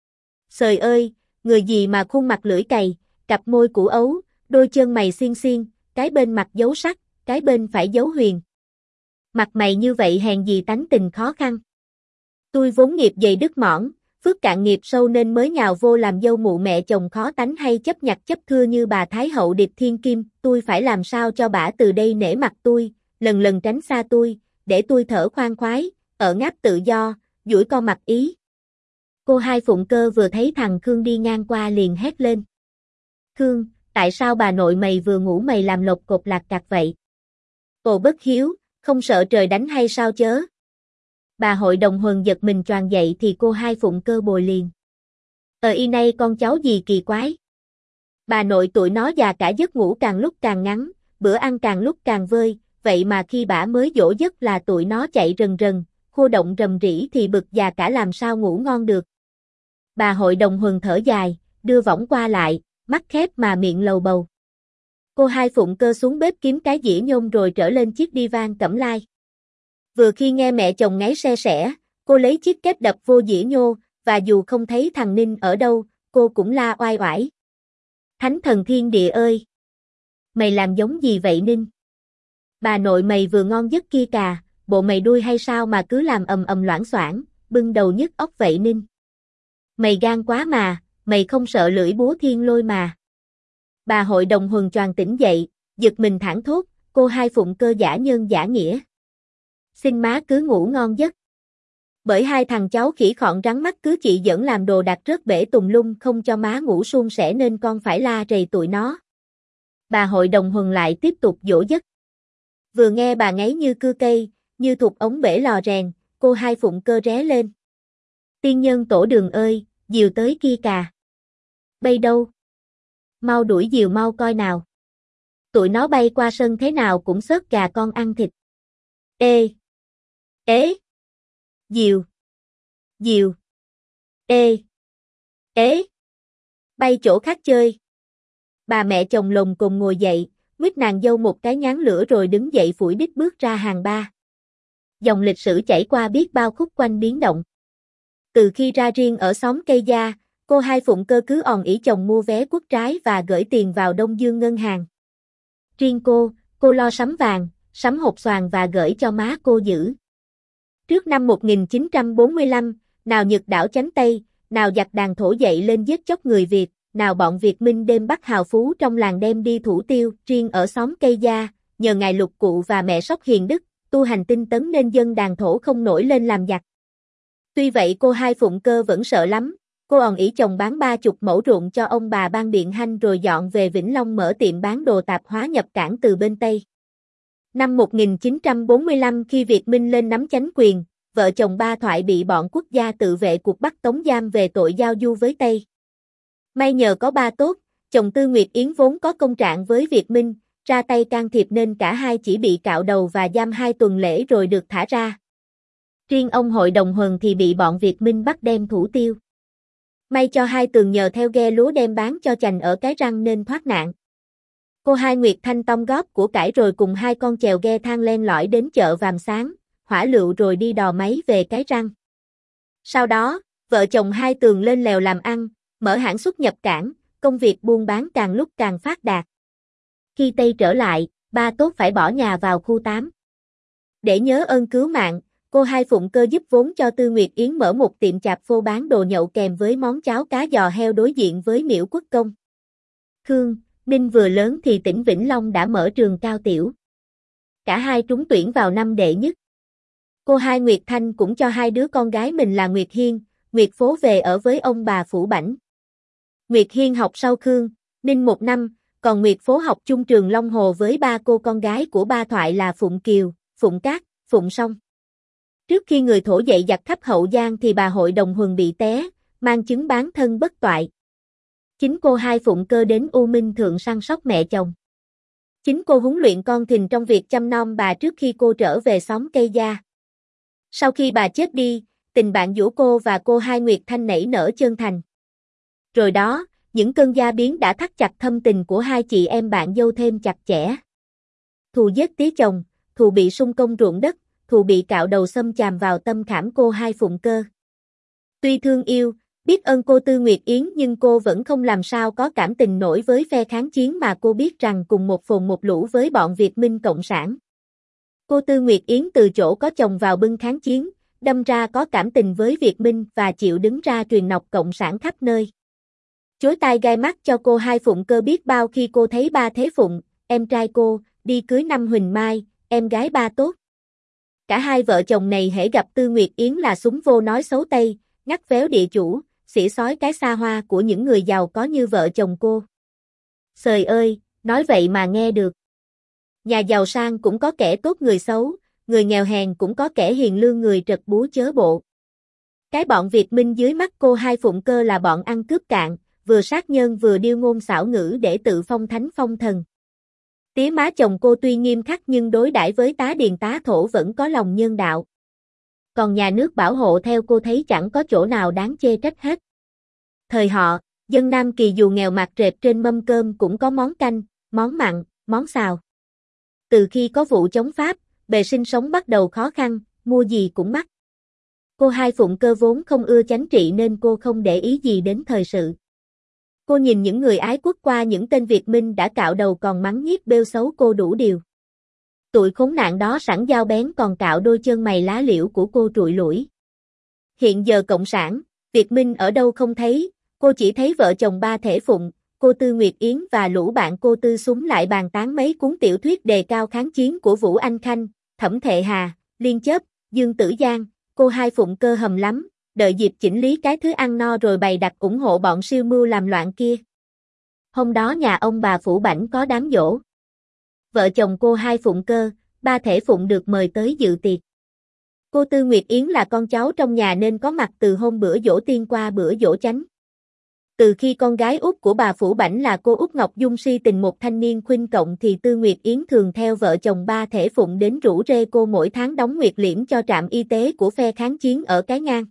[SPEAKER 1] Trời ơi, người gì mà khuôn mặt lưỡi cày, cặp môi củ ấu, đôi chân mày xiên xiên, cái bên mặt dấu sắc, cái bên phải dấu huyền. Mặt mày như vậy hèn gì tánh tình khó khăn. Tôi vốn nghiệp dày đứt mỏn, phước cạn nghiệp sâu nên mới nhào vô làm dâu mụ mẹ chồng khó tánh hay chấp nhặt chấp thưa như bà Thái hậu Điệp Thiên Kim, tôi phải làm sao cho bả từ đây nể mặt tôi, lần lần tránh xa tôi, để tôi thở khoan khoái, ở ngáp tự do, duỗi con mặt ý. Cô Hai Phụng Cơ vừa thấy thằng Khương đi ngang qua liền hét lên. Khương, tại sao bà nội mày vừa ngủ mày làm lộc cột lạc cạc vậy? Ồ bất hiếu, không sợ trời đánh hay sao chớ? Bà hội đồng Huần giật mình choàng dậy thì cô Hai Phụng Cơ bồi liền. Ờ y nay con cháu gì kỳ quái? Bà nội tụi nó già cả giấc ngủ càng lúc càng ngắn, bữa ăn càng lúc càng vơi, vậy mà khi bả mới dỗ giấc là tụi nó chạy rần rần, khô động rầm rĩ thì bực già cả làm sao ngủ ngon được. Bà hội đồng Huần thở dài, đưa võng qua lại, mắt khép mà miệng lầu bầu. Cô Hai Phụng Cơ xuống bếp kiếm cái dĩa nhôm rồi trở lên chiếc divan cẩm lai. Vừa khi nghe mẹ chồng ngáy se sẻ, cô lấy chiếc kép đập vô dĩa nhô, và dù không thấy thằng Ninh ở đâu, cô cũng la oai oải. Thánh thần thiên địa ơi! Mày làm giống gì vậy Ninh? Bà nội mày vừa ngon giấc kia cà, bộ mày đuôi hay sao mà cứ làm ầm ầm loảng xoảng, bưng đầu nhức óc vậy Ninh? Mày gan quá mà, mày không sợ lưỡi búa thiên lôi mà. Bà hội đồng Huần choàng tỉnh dậy, giật mình thảng thốt, cô Hai Phụng Cơ giả nhân giả nghĩa. Xin má cứ ngủ ngon giấc. Bởi hai thằng cháu khỉ khọn rắn mắt cứ chị dẫn làm đồ đạc rớt bể tùm lum không cho má ngủ suôn sẻ nên con phải la rầy tụi nó. Bà hội đồng Huần lại tiếp tục dỗ giấc. Vừa nghe bà ngáy như cưa cây, như thụt ống bể lò rèn, cô Hai Phụng Cơ ré lên. Tiên nhân tổ đường ơi, diều tới kia cà. Bay đâu? Mau đuổi diều mau coi nào. Tụi nó bay qua sân thế nào cũng xớt gà con ăn thịt. Ê! Ế! Diều! Diều! Ê! Ế! Bay chỗ khác chơi. Bà mẹ chồng lồng cồn ngồi dậy, quýt nàng dâu một cái nhán lửa rồi đứng dậy phủi đít bước ra hàng ba. Dòng lịch sử chảy qua biết bao khúc quanh biến động. Từ khi ra riêng ở xóm Cây Gia, cô Hai Phụng Cơ cứ òn ỉ chồng mua vé quốc trái và gửi tiền vào Đông Dương ngân hàng. Riêng cô, cô lo sắm vàng, sắm hột xoàn và gửi cho má cô giữ. Trước năm một nghìn chín trăm bốn mươi lăm, nào Nhật đảo chánh Tây, nào giặc đàn thổ dậy lên giết chóc người Việt, nào bọn Việt Minh đêm bắt hào phú trong làng đem đi thủ tiêu, riêng ở xóm Cây Gia, nhờ ngài Lục Cụ và mẹ Sóc Hiền Đức, tu hành tinh tấn nên dân đàn thổ không nổi lên làm giặc. Tuy vậy cô Hai Phụng Cơ vẫn sợ lắm, cô òn ỉ chồng bán ba chục mẫu ruộng cho ông bà ban biện hanh rồi dọn về Vĩnh Long mở tiệm bán đồ tạp hóa nhập cảng từ bên Tây. Năm một nghìn chín trăm bốn mươi lăm khi Việt Minh lên nắm chánh quyền, vợ chồng Ba Thoại bị bọn quốc gia tự vệ cuộc bắt tống giam về tội giao du với Tây. May nhờ có ba tốt, chồng Tư Nguyệt Yến vốn có công trạng với Việt Minh, ra tay can thiệp nên cả hai chỉ bị cạo đầu và giam hai tuần lễ rồi được thả ra. Riêng ông hội đồng Huần thì bị bọn Việt Minh bắt đem thủ tiêu. May cho hai tường nhờ theo ghe lúa đem bán cho chành ở Cái Răng nên thoát nạn. Cô Hai Nguyệt Thanh tông góp của cải rồi cùng hai con chèo ghe thang len lỏi đến chợ Vàm Sáng, Hỏa Lựu rồi đi đò máy về Cái Răng. Sau đó, vợ chồng hai tường lên lèo làm ăn, mở hãng xuất nhập cảng, công việc buôn bán càng lúc càng phát đạt. Khi Tây trở lại, ba tốt phải bỏ nhà vào khu tám. Để nhớ ơn cứu mạng, cô Hai Phụng Cơ giúp vốn cho Tư Nguyệt Yến mở một tiệm chạp phô bán đồ nhậu kèm với món cháo cá giò heo đối diện với Miễu Quốc Công. Khương, Ninh vừa lớn thì tỉnh Vĩnh Long đã mở trường cao tiểu. Cả hai trúng tuyển vào năm đệ nhất. Cô Hai Nguyệt Thanh cũng cho hai đứa con gái mình là Nguyệt Hiên, Nguyệt phố về ở với ông bà Phủ Bảnh. Nguyệt Hiên học sau Khương, Ninh một năm, còn Nguyệt phố học chung trường Long Hồ với ba cô con gái của ba Thoại là Phụng Kiều, Phụng Cát, Phụng Song. Trước khi người Thổ dậy giặc khắp Hậu Giang thì bà Hội Đồng Huần bị té, mang chứng bán thân bất toại. Chính cô hai Phụng Cơ đến U Minh Thượng săn sóc mẹ chồng. Chính cô huấn luyện con thìn trong việc chăm nom bà trước khi cô trở về xóm Cây Gia. Sau khi bà chết đi, tình bạn giữa cô và cô hai Nguyệt Thanh nảy nở chân thành. Rồi đó, những cơn gia biến đã thắt chặt thâm tình của hai chị em bạn dâu thêm chặt chẽ. Thù giết tía chồng, thù bị sung công ruộng đất, thù bị cạo đầu xâm chàm vào tâm khảm cô hai Phụng Cơ. Tuy thương yêu, biết ơn cô Tư Nguyệt Yến nhưng cô vẫn không làm sao có cảm tình nổi với phe kháng chiến mà cô biết rằng cùng một phồn một lũ với bọn Việt Minh Cộng sản. Cô Tư Nguyệt Yến từ chỗ có chồng vào bưng kháng chiến, đâm ra có cảm tình với Việt Minh và chịu đứng ra truyền nọc Cộng sản khắp nơi. Chối tai gai mắt cho cô hai Phụng Cơ biết bao khi cô thấy ba Thế Phụng, em trai cô, đi cưới năm Huỳnh Mai, em gái ba Tốt. Cả hai vợ chồng này hễ gặp Tư Nguyệt Yến là súng vô nói xấu Tây, ngắt véo địa chủ, xỉ xói cái xa hoa của những người giàu có như vợ chồng cô. Trời ơi, nói vậy mà nghe được. Nhà giàu sang cũng có kẻ tốt người xấu, người nghèo hèn cũng có kẻ hiền lương người trật búa chớ bộ. Cái bọn Việt Minh dưới mắt cô hai Phụng Cơ là bọn ăn cướp cạn, vừa sát nhân vừa điêu ngôn xảo ngữ để tự phong thánh phong thần. Tía má chồng cô tuy nghiêm khắc nhưng đối đãi với tá điền tá thổ vẫn có lòng nhân đạo. Còn nhà nước bảo hộ theo cô thấy chẳng có chỗ nào đáng chê trách hết. Thời họ, dân Nam Kỳ dù nghèo mạt rệp trên mâm cơm cũng có món canh, món mặn, món xào. Từ khi có vụ chống Pháp, bề sinh sống bắt đầu khó khăn, mua gì cũng mắc. Cô hai Phụng Cơ vốn không ưa chánh trị nên cô không để ý gì đến thời sự. Cô nhìn những người ái quốc qua những tên Việt Minh đã cạo đầu còn mắng nhiếc bêu xấu cô đủ điều. Tụi khốn nạn đó sẵn dao bén còn cạo đôi chân mày lá liễu của cô trụi lủi. Hiện giờ Cộng sản, Việt Minh ở đâu không thấy, cô chỉ thấy vợ chồng ba Thể Phụng, cô Tư Nguyệt Yến và lũ bạn cô Tư súng lại bàn tán mấy cuốn tiểu thuyết đề cao kháng chiến của Vũ Anh Khanh, Thẩm Thệ Hà, Liên Chớp, Dương Tử Giang. Cô hai Phụng Cơ hầm lắm, đợi dịp chỉnh lý cái thứ ăn no rồi bày đặt ủng hộ bọn siêu mưu làm loạn kia. Hôm đó nhà ông bà Phủ Bảnh có đám giỗ. Vợ chồng cô hai Phụng Cơ, ba Thể Phụng được mời tới dự tiệc. Cô Tư Nguyệt Yến là con cháu trong nhà nên có mặt từ hôm bữa giỗ tiên qua bữa giỗ chánh. Từ khi con gái út của bà Phủ Bảnh là cô Út Ngọc Dung si tình một thanh niên khuynh cộng thì Tư Nguyệt Yến thường theo vợ chồng ba Thể Phụng đến rủ rê cô mỗi tháng đóng nguyệt liễm cho trạm y tế của phe kháng chiến ở Cái Ngang.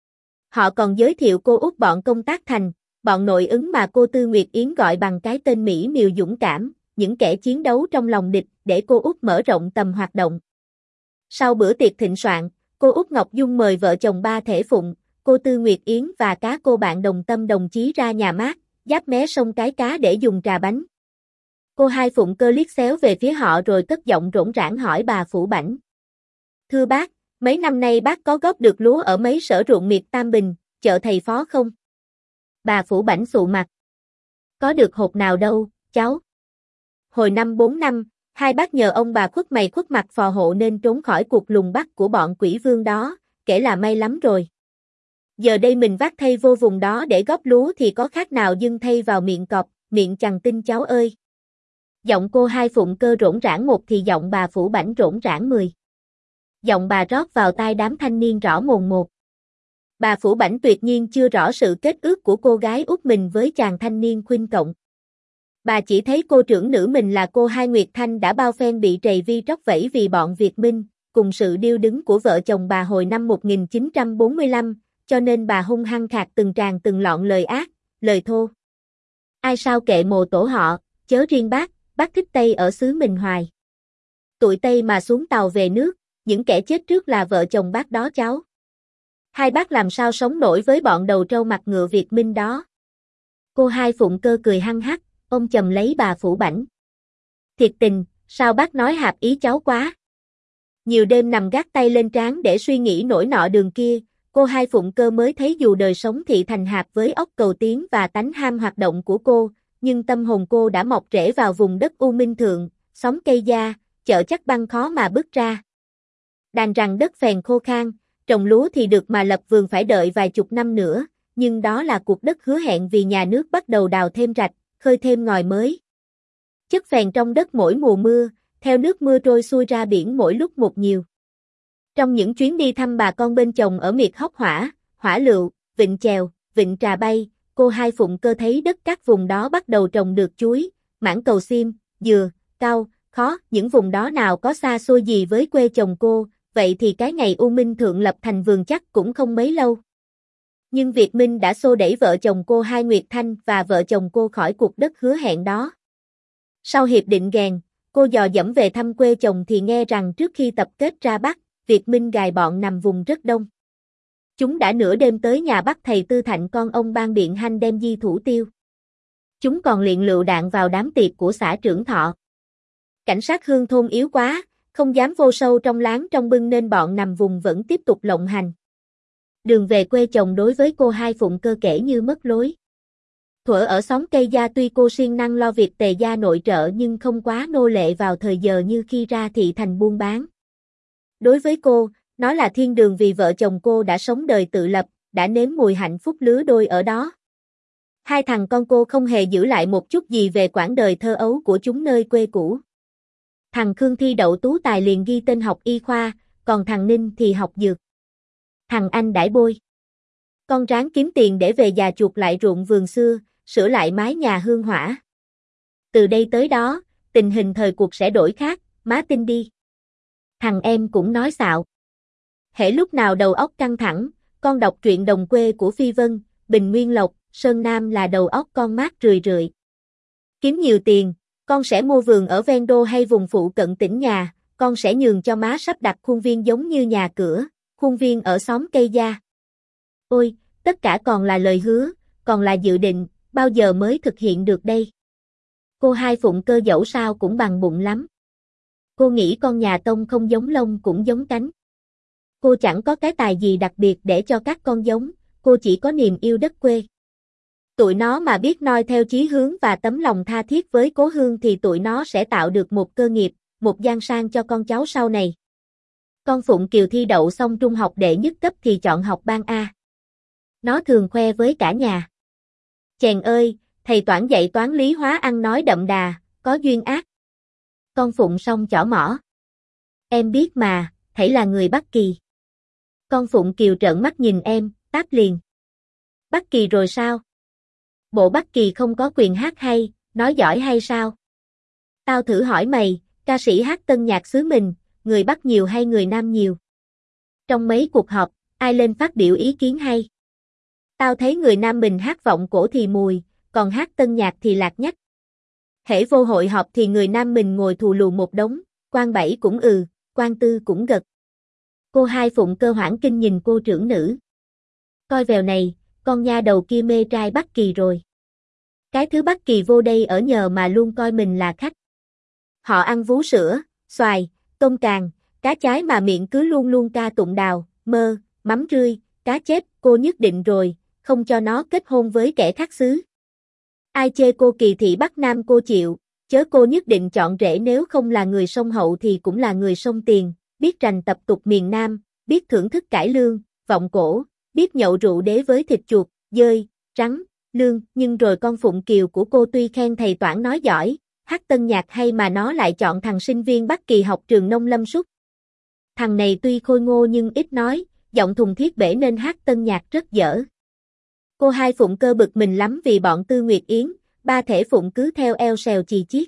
[SPEAKER 1] Họ còn giới thiệu cô Út bọn công tác thành, bọn nội ứng mà cô Tư Nguyệt Yến gọi bằng cái tên Mỹ miều dũng cảm, những kẻ chiến đấu trong lòng địch để cô Út mở rộng tầm hoạt động. Sau bữa tiệc thịnh soạn, cô Út Ngọc Dung mời vợ chồng ba Thể Phụng, cô Tư Nguyệt Yến và cá cô bạn đồng tâm đồng chí ra nhà mát, giáp mé sông Cái Cá để dùng trà bánh. Cô hai Phụng Cơ liếc xéo về phía họ rồi cất giọng rỗng rãng hỏi bà Phủ Bảnh. Thưa bác, mấy năm nay bác có góp được lúa ở mấy sở ruộng miệt Tam Bình, chợ thầy phó không? Bà Phủ Bảnh sụ mặt. Có được hột nào đâu, cháu. Hồi năm bốn năm, hai bác nhờ ông bà khuất mày khuất mặt phò hộ nên trốn khỏi cuộc lùng bắt của bọn quỷ vương đó, kể là may lắm rồi. Giờ đây mình vác thay vô vùng đó để góp lúa thì có khác nào dưng thay vào miệng cọp, miệng chằn tinh cháu ơi. Giọng cô hai Phụng Cơ rỗng rãng một thì giọng bà Phủ Bảnh rỗng rãng mười. Giọng bà rót vào tai đám thanh niên rõ mồn một. Bà Phủ Bảnh tuyệt nhiên chưa rõ sự kết ước của cô gái út mình với chàng thanh niên khuynh cộng. Bà chỉ thấy cô trưởng nữ mình là cô hai Nguyệt Thanh đã bao phen bị trầy vi tróc vẫy vì bọn Việt Minh, cùng sự điêu đứng của vợ chồng bà hồi năm một nghìn chín trăm bốn mươi lăm, cho nên bà hung hăng khạc từng tràng từng lọn lời ác, lời thô. Ai sao kệ mồ tổ họ, chớ riêng bác, bác thích Tây ở xứ mình hoài. Tụi Tây mà xuống tàu về nước, những kẻ chết trước là vợ chồng bác đó cháu. Hai bác làm sao sống nổi với bọn đầu trâu mặt ngựa Việt Minh đó. Cô hai Phụng Cơ cười hăng hắc, ôm chầm lấy bà Phủ Bảnh. Thiệt tình, sao bác nói hạp ý cháu quá. Nhiều đêm nằm gác tay lên trán để suy nghĩ nổi nọ đường kia, cô hai Phụng Cơ mới thấy dù đời sống thị thành hạp với óc cầu tiến và tánh ham hoạt động của cô, nhưng tâm hồn cô đã mọc rễ vào vùng đất U Minh Thượng, xóm Cây Gia, chợ Chắc Băng khó mà bước ra. Đàn rằng đất phèn khô khan, trồng lúa thì được mà lập vườn phải đợi vài chục năm nữa, nhưng đó là cuộc đất hứa hẹn vì nhà nước bắt đầu đào thêm rạch, khơi thêm ngòi mới. Chất phèn trong đất mỗi mùa mưa, theo nước mưa trôi xuôi ra biển mỗi lúc một nhiều. Trong những chuyến đi thăm bà con bên chồng ở miệt Hóc Hỏa, Hỏa Lựu, Vịnh Chèo, Vịnh Trà Bay, cô Hai Phụng Cơ thấy đất các vùng đó bắt đầu trồng được chuối, mãng cầu xiêm, dừa, cau, khó, những vùng đó nào có xa xôi gì với quê chồng cô, vậy thì cái ngày U Minh Thượng lập thành vườn chắc cũng không mấy lâu. Nhưng Việt Minh đã xô đẩy vợ chồng cô Hai Nguyệt Thanh và vợ chồng cô khỏi cuộc đất hứa hẹn đó. Sau hiệp định Ghèn, cô dò dẫm về thăm quê chồng thì nghe rằng trước khi tập kết ra Bắc, Việt Minh gài bọn nằm vùng rất đông. Chúng đã nửa đêm tới nhà bắt thầy Tư Thạnh con ông Ban Biện Hanh đem di thủ tiêu. Chúng còn luyện lựu đạn vào đám tiệc của xã trưởng Thọ. Cảnh sát Hương thôn yếu quá, không dám vô sâu trong láng trong bưng nên bọn nằm vùng vẫn tiếp tục lộng hành. Đường về quê chồng đối với cô Hai Phụng Cơ kể như mất lối. Thuở ở xóm Cây Gia tuy cô siêng năng lo việc tề gia nội trợ nhưng không quá nô lệ vào thời giờ như khi ra thị thành buôn bán. Đối với cô, nó là thiên đường vì vợ chồng cô đã sống đời tự lập, đã nếm mùi hạnh phúc lứa đôi ở đó. Hai thằng con cô không hề giữ lại một chút gì về quãng đời thơ ấu của chúng nơi quê cũ. Thằng Khương thi đậu tú tài liền ghi tên học y khoa, còn thằng Ninh thì học dược. Thằng Anh đãi bôi. Con ráng kiếm tiền để về già chuộc lại ruộng vườn xưa, sửa lại mái nhà hương hỏa. Từ đây tới đó, tình hình thời cuộc sẽ đổi khác, má tin đi. Thằng em cũng nói xạo. Hễ lúc nào đầu óc căng thẳng, con đọc truyện Đồng Quê của Phi Vân, Bình Nguyên Lộc, Sơn Nam là đầu óc con mát rười rượi. Kiếm nhiều tiền, con sẽ mua vườn ở ven đô hay vùng phụ cận tỉnh nhà, con sẽ nhường cho má sắp đặt khuôn viên giống như nhà cửa, khuôn viên ở xóm Cây Gia. Ôi, tất cả còn là lời hứa, còn là dự định, bao giờ mới thực hiện được đây? Cô Hai Phụng Cơ dẫu sao cũng bằng bụng lắm. Cô nghĩ con nhà Tông không giống lông cũng giống cánh. Cô chẳng có cái tài gì đặc biệt để cho các con giống, cô chỉ có niềm yêu đất quê. Tụi nó mà biết noi theo chí hướng và tấm lòng tha thiết với cố hương thì tụi nó sẽ tạo được một cơ nghiệp, một giang sang cho con cháu sau này. Con Phụng Kiều thi đậu xong trung học đệ nhất cấp thì chọn học ban A. Nó thường khoe với cả nhà. Chèn ơi, thầy Toản dạy toán lý hóa ăn nói đậm đà, có duyên ác. Con Phụng xong chỏ mỏ. Em biết mà, thầy là người Bắc Kỳ. Con Phụng Kiều trợn mắt nhìn em, đáp liền. Bắc Kỳ rồi sao? Bộ Bắc Kỳ không có quyền hát hay, nói giỏi hay sao? Tao thử hỏi mày, ca sĩ hát tân nhạc xứ mình, người Bắc nhiều hay người Nam nhiều? Trong mấy cuộc họp, ai lên phát biểu ý kiến hay? Tao thấy người Nam mình hát vọng cổ thì mùi, còn hát tân nhạc thì lạc nhách. Hễ vô hội họp thì người Nam mình ngồi thù lù một đống, Quan Bảy cũng ừ, Quan Tư cũng gật. Cô Hai Phụng Cơ hoảng kinh nhìn cô trưởng nữ. Coi vèo này, con nha đầu kia mê trai Bắc Kỳ rồi. Cái thứ Bắc Kỳ vô đây ở nhờ mà luôn coi mình là khách. Họ ăn vú sữa, xoài, tôm càng, cá chái mà miệng cứ luôn luôn ca tụng đào, mơ, mắm rươi, cá chép, cô nhất định rồi, không cho nó kết hôn với kẻ khác xứ. Ai chê cô kỳ thị Bắc Nam cô chịu, chớ cô nhất định chọn rể nếu không là người sông Hậu thì cũng là người sông Tiền, biết rành tập tục miền Nam, biết thưởng thức cải lương, vọng cổ, biết nhậu rượu đế với thịt chuột, dơi, rắn, lương, nhưng rồi con Phụng Kiều của cô tuy khen thầy Toản nói giỏi, hát tân nhạc hay mà nó lại chọn thằng sinh viên Bắc Kỳ học trường nông lâm súc. Thằng này tuy khôi ngô nhưng ít nói, giọng thùng thiết bể nên hát tân nhạc rất dở. Cô Hai Phụng Cơ bực mình lắm vì bọn Tư Nguyệt Yến, ba thể Phụng cứ theo eo xèo chì chiết.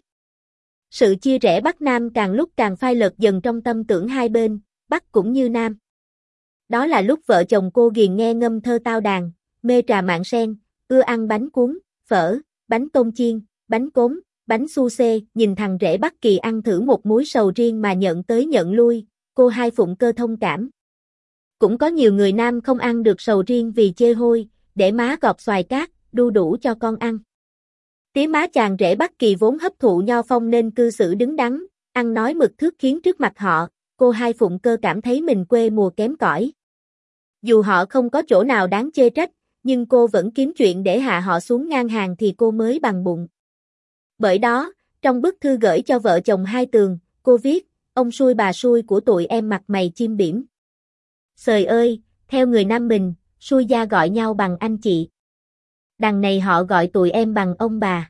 [SPEAKER 1] Sự chia rẽ Bắc Nam càng lúc càng phai lợt dần trong tâm tưởng hai bên, Bắc cũng như Nam. Đó là lúc vợ chồng cô ghiền nghe ngâm thơ tao đàn, mê trà mạn sen, ưa ăn bánh cuốn, phở, bánh tôm chiên, bánh cốm, bánh su xê, nhìn thằng rể Bắc Kỳ ăn thử một múi sầu riêng mà nhận tới nhận lui, cô Hai Phụng Cơ thông cảm. Cũng có nhiều người Nam không ăn được sầu riêng vì chê hôi, để má gọt xoài cát, đu đủ cho con ăn. Tía má chàng rể Bắc Kỳ vốn hấp thụ nho phong nên cư xử đứng đắn, ăn nói mực thước khiến trước mặt họ, cô Hai Phụng Cơ cảm thấy mình quê mùa kém cỏi. Dù họ không có chỗ nào đáng chê trách, nhưng cô vẫn kiếm chuyện để hạ họ xuống ngang hàng thì cô mới bằng bụng. Bởi đó, trong bức thư gửi cho vợ chồng Hai Tường, cô viết, ông xui bà xui của tụi em mặt mày chim biểm. Trời ơi, theo người Nam mình, xui gia gọi nhau bằng anh chị. Đằng này họ gọi tụi em bằng ông bà.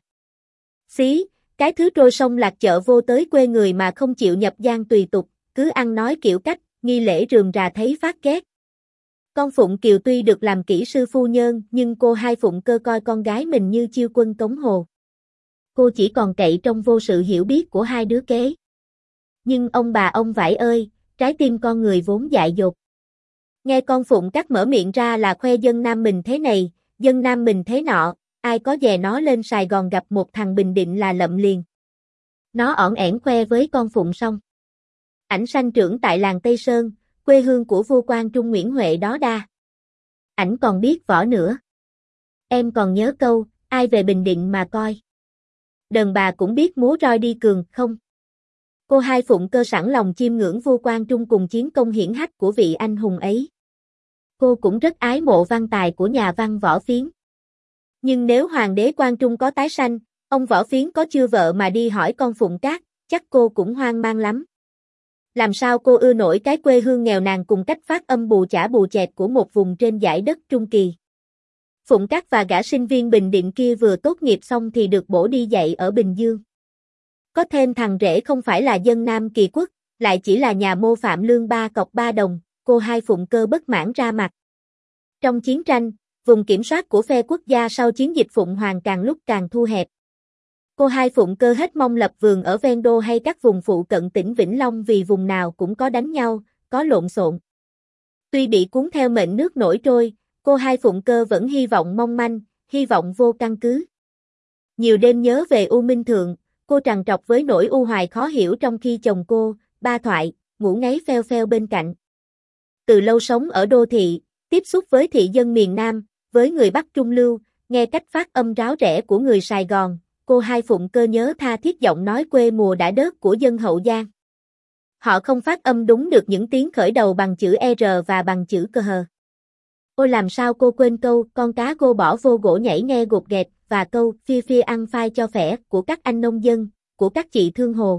[SPEAKER 1] Xí, cái thứ trôi sông lạc chợ vô tới quê người mà không chịu nhập gian tùy tục, cứ ăn nói kiểu cách, nghi lễ rườm rà thấy phát ghét. Con Phụng Kiều tuy được làm kỹ sư phu nhân, nhưng cô hai Phụng Cơ coi con gái mình như chiêu quân cống hồ. Cô chỉ còn cậy trong vô sự hiểu biết của hai đứa kế. Nhưng ông bà ông vải ơi, trái tim con người vốn dại dột. Nghe con Phụng Cắt mở miệng ra là khoe dân Nam mình thế này, dân Nam mình thế nọ, ai có dè nó lên Sài Gòn gặp một thằng Bình Định là lậm liền. Nó ỏn ẻn khoe với con Phụng xong. Ảnh sanh trưởng tại làng Tây Sơn, quê hương của vua quan Trung Nguyễn Huệ đó đa. Ảnh còn biết võ nữa. Em còn nhớ câu, ai về Bình Định mà coi. Đờn bà cũng biết múa roi đi cường, không? Cô hai Phụng Cơ sẵn lòng chiêm ngưỡng vua quan Trung cùng chiến công hiển hách của vị anh hùng ấy. Cô cũng rất ái mộ văn tài của nhà văn Võ Phiến. Nhưng nếu hoàng đế quan Trung có tái sanh, ông Võ Phiến có chưa vợ mà đi hỏi con Phụng Cát, chắc cô cũng hoang mang lắm. Làm sao cô ưa nổi cái quê hương nghèo nàn cùng cách phát âm bù chả bù chẹt của một vùng trên dải đất Trung Kỳ. Phụng Cát và gã sinh viên Bình Định kia vừa tốt nghiệp xong thì được bổ đi dạy ở Bình Dương. Có thêm thằng rể không phải là dân Nam Kỳ Quốc, lại chỉ là nhà mô phạm lương ba cọc ba đồng, cô hai Phụng Cơ bất mãn ra mặt. Trong chiến tranh, vùng kiểm soát của phe quốc gia sau chiến dịch Phụng Hoàng càng lúc càng thu hẹp. Cô hai Phụng Cơ hết mong lập vườn ở ven đô hay các vùng phụ cận tỉnh Vĩnh Long vì vùng nào cũng có đánh nhau, có lộn xộn. Tuy bị cuốn theo mệnh nước nổi trôi, cô hai Phụng Cơ vẫn hy vọng mong manh, hy vọng vô căn cứ. Nhiều đêm nhớ về U Minh Thượng, cô trằn trọc với nỗi u hoài khó hiểu trong khi chồng cô, Ba Thoại, ngủ ngáy pheo pheo bên cạnh. Từ lâu sống ở đô thị, tiếp xúc với thị dân miền Nam, với người Bắc Trung Lưu, nghe cách phát âm ráo rẽ của người Sài Gòn, cô hai Phụng Cơ nhớ tha thiết giọng nói quê mùa đã đớt của dân Hậu Giang. Họ không phát âm đúng được những tiếng khởi đầu bằng chữ R và bằng chữ cơ hờ. Ôi làm sao cô quên câu con cá gô bỏ vô gỗ nhảy nghe gột ghẹt và câu phia phia ăn phai cho phẻ của các anh nông dân, của các chị thương hồ.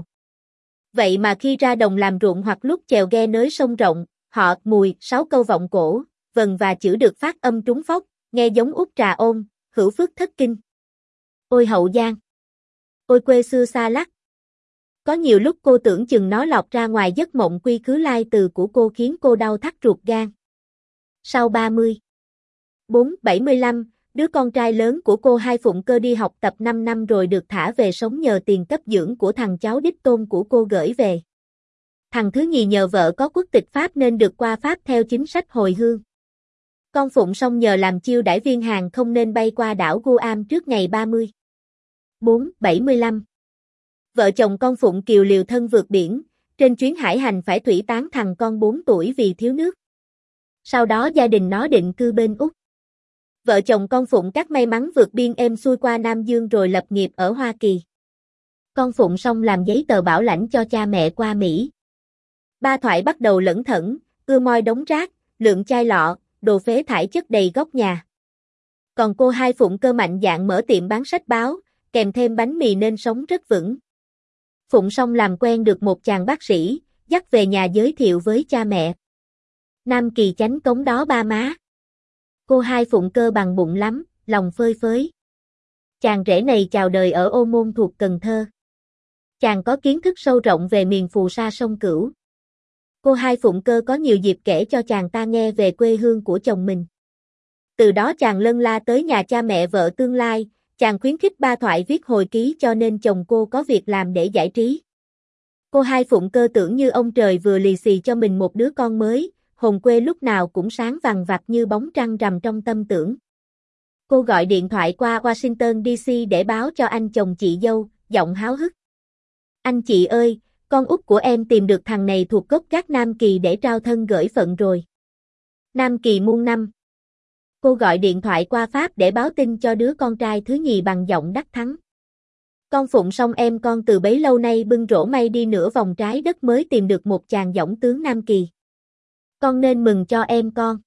[SPEAKER 1] Vậy mà khi ra đồng làm ruộng hoặc lúc chèo ghe nới sông rộng, họ mùi sáu câu vọng cổ, vần và chữ được phát âm trúng phóc, nghe giống út trà ôn, hữu phước thất kinh. Ôi Hậu Giang! Ôi quê xưa xa lắc! Có nhiều lúc cô tưởng chừng nó lọt ra ngoài giấc mộng quy khứ lai từ của cô khiến cô đau thắt ruột gan. Sau ba mươi, bốn, bảy mươi lăm, đứa con trai lớn của cô hai Phụng Cơ đi học tập năm năm rồi được thả về sống nhờ tiền cấp dưỡng của thằng cháu đích tôn của cô gửi về. Thằng thứ nhì nhờ vợ có quốc tịch Pháp nên được qua Pháp theo chính sách hồi hương. Con Phụng xong nhờ làm chiêu đãi viên hàng không nên bay qua đảo Guam trước ngày ba mươi, bốn, bảy mươi lăm. Vợ chồng con Phụng Kiều liều thân vượt biển, trên chuyến hải hành phải thủy tán thằng con bốn tuổi vì thiếu nước. Sau đó gia đình nó định cư bên Úc. Vợ chồng con Phụng Cát may mắn vượt biên êm xuôi qua Nam Dương rồi lập nghiệp ở Hoa Kỳ. Con Phụng xong làm giấy tờ bảo lãnh cho cha mẹ qua Mỹ. Ba Thoại bắt đầu lẩn thẩn, ưa moi đống rác, lượng chai lọ, đồ phế thải chất đầy góc nhà. Còn cô hai Phụng Cơ mạnh dạn mở tiệm bán sách báo, kèm thêm bánh mì nên sống rất vững. Phụng xong làm quen được một chàng bác sĩ, dắt về nhà giới thiệu với cha mẹ. Nam Kỳ chánh cống đó ba má. Cô hai Phụng Cơ bằng bụng lắm, lòng phơi phới. Chàng rể này chào đời ở Ô Môn thuộc Cần Thơ. Chàng có kiến thức sâu rộng về miền phù sa sông Cửu. Cô hai Phụng Cơ có nhiều dịp kể cho chàng ta nghe về quê hương của chồng mình. Từ đó chàng lân la tới nhà cha mẹ vợ tương lai, chàng khuyến khích Ba Thoại viết hồi ký cho nên chồng cô có việc làm để giải trí. Cô hai Phụng Cơ tưởng như ông trời vừa lì xì cho mình một đứa con mới, hồn quê lúc nào cũng sáng vằng vặc như bóng trăng rằm trong tâm tưởng. Cô gọi điện thoại qua Washington D C để báo cho anh chồng chị dâu, giọng háo hức. Anh chị ơi, con út của em tìm được thằng này thuộc gốc gác Nam Kỳ để trao thân gửi phận rồi. Nam Kỳ muôn năm. Cô gọi điện thoại qua Pháp để báo tin cho đứa con trai thứ nhì bằng giọng đắc thắng. Con Phụng xong em con từ bấy lâu nay bưng rổ may đi nửa vòng trái đất mới tìm được một chàng dõng tướng Nam Kỳ. Con nên mừng cho em con.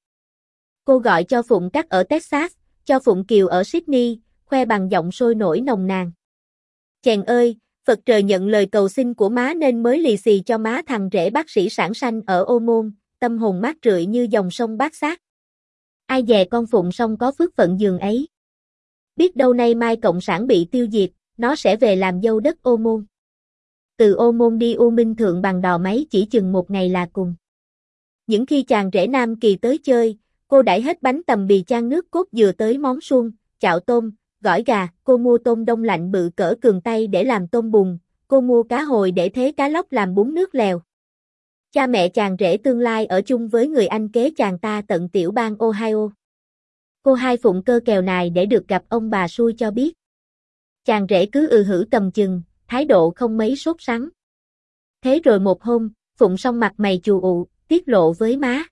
[SPEAKER 1] Cô gọi cho Phụng Cát ở Texas, cho Phụng Kiều ở Sydney, khoe bằng giọng sôi nổi nồng nàn. Chèn ơi, Phật trời nhận lời cầu xin của má nên mới lì xì cho má thằng rể bác sĩ sản sanh ở Ô Môn, tâm hồn mát rượi như dòng sông Bát Sát. Ai dè con Phụng Song có phước phận giường ấy. Biết đâu nay mai cộng sản bị tiêu diệt, nó sẽ về làm dâu đất Ô Môn. Từ Ô Môn đi U Minh Thượng bằng đò máy chỉ chừng một ngày là cùng. Những khi chàng rể Nam Kỳ tới chơi, cô đãi hết bánh tằm bì chan nước cốt dừa tới món suông, chạo tôm, gỏi gà, cô mua tôm đông lạnh bự cỡ cườn tay để làm tôm bùn, cô mua cá hồi để thế cá lóc làm bún nước lèo. Cha mẹ chàng rể tương lai ở chung với người anh kế chàng ta tận tiểu bang Ohio. Cô hai Phụng Cơ kèo nài để được gặp ông bà xui cho biết. Chàng rể cứ ừ hử cầm chừng, thái độ không mấy sốt sắng. Thế rồi một hôm, Phụng Song mặt mày chù ụ, tiết lộ với má.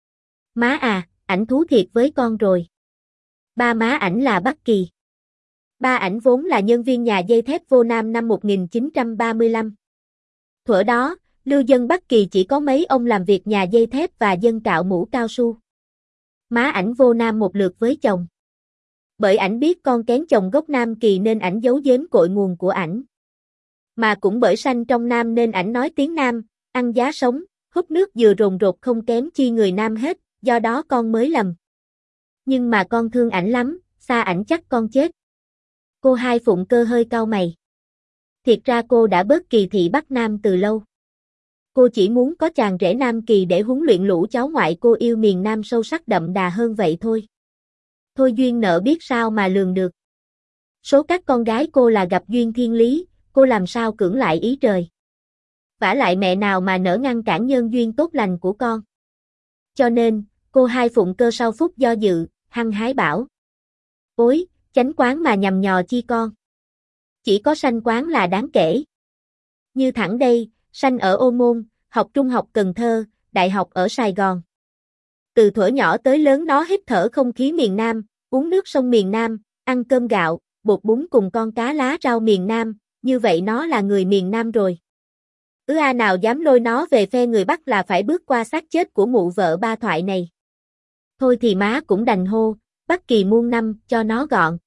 [SPEAKER 1] Má à, ảnh thú thiệt với con rồi. Ba má ảnh là Bắc Kỳ. Ba ảnh vốn là nhân viên nhà dây thép Vô Nam năm một nghìn chín trăm ba mươi lăm. Thuở đó, lưu dân Bắc Kỳ chỉ có mấy ông làm việc nhà dây thép và dân cạo mũ cao su. Má ảnh vô Nam một lượt với chồng. Bởi ảnh biết con kén chồng gốc Nam Kỳ nên ảnh giấu giếm cội nguồn của ảnh. Mà cũng bởi sanh trong Nam nên ảnh nói tiếng Nam, ăn giá sống, hút nước dừa rồn rột không kém chi người Nam hết, do đó con mới lầm. Nhưng mà con thương ảnh lắm, xa ảnh chắc con chết. Cô hai Phụng Cơ hơi cau mày. Thiệt ra cô đã bớt kỳ thị Bắc Nam từ lâu. Cô chỉ muốn có chàng rể Nam Kỳ để huấn luyện lũ cháu ngoại cô yêu miền Nam sâu sắc đậm đà hơn vậy thôi. Thôi duyên nợ biết sao mà lường được. Số các con gái cô là gặp duyên thiên lý, cô làm sao cưỡng lại ý trời. Vả lại mẹ nào mà nỡ ngăn cản nhân duyên tốt lành của con. Cho nên, cô hai Phụng Cơ sau phút do dự, hăng hái bảo. Ôi, chánh quán mà nhằm nhò chi con. Chỉ có sanh quán là đáng kể. Như thẳng đây, sanh ở Ô Môn, học trung học Cần Thơ, đại học ở Sài Gòn. Từ thuở nhỏ tới lớn nó hít thở không khí miền Nam, uống nước sông miền Nam, ăn cơm gạo, bột bún cùng con cá lá rau miền Nam, như vậy nó là người miền Nam rồi. Ứ a nào dám lôi nó về phe người Bắc là phải bước qua xác chết của mụ vợ ba thoại này. Thôi thì má cũng đành hô, Bắc Kỳ muôn năm, cho nó gọn.